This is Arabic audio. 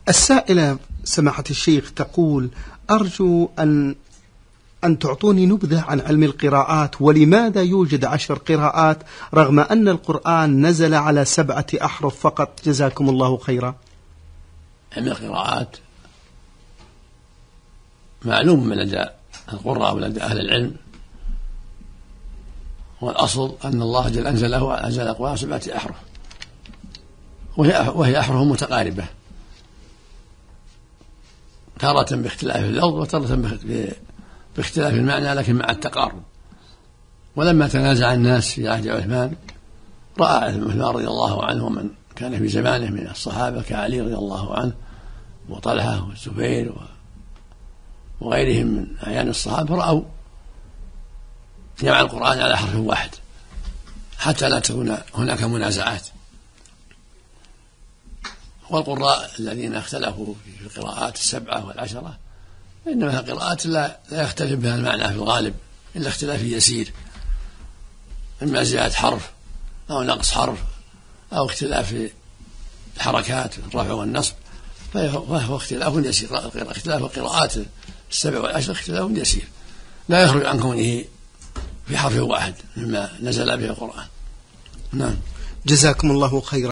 السائلة سماحة الشيخ تقول: أرجو أن تعطوني نبذة عن علم القراءات، ولماذا يوجد 10 قراءات رغم أن القرآن نزل على 7 أحرف فقط؟ جزاكم الله خيرا. علم القراءات معلوم من لدى القراء ولدى أهل العلم، والأصل أن الله جل أنزل القرآن 7 أحرف، وهي أحرف متقاربة، تارة باختلاف اللفظ وتارة باختلاف المعنى، لكن مع التقارب. ولما تنازع الناس في عهد عثمان، رأى عثمان رضي الله عنه ومن كان في زمانه من الصحابة كعلي رضي الله عنه وطلحة والزبير وغيرهم من أعيان الصحابة، رأوا جمع القرآن على حرف واحد حتى لا تكون هناك منازعات. والقراء الذين اختلفوا في القراءات 7 و10، إنما قراءات لا يختلف بها المعنى في الغالب إلا اختلاف يسير، إما زيادة حرف أو نقص حرف أو اختلاف في الحركات الرفع والنصب، فهو اختلاف يسير. اختلاف القراءات 7 و10 اختلاف يسير لا يخرج عن كونه في حرف واحد مما نزل به القرآن. نعم. جزاكم الله خيرا.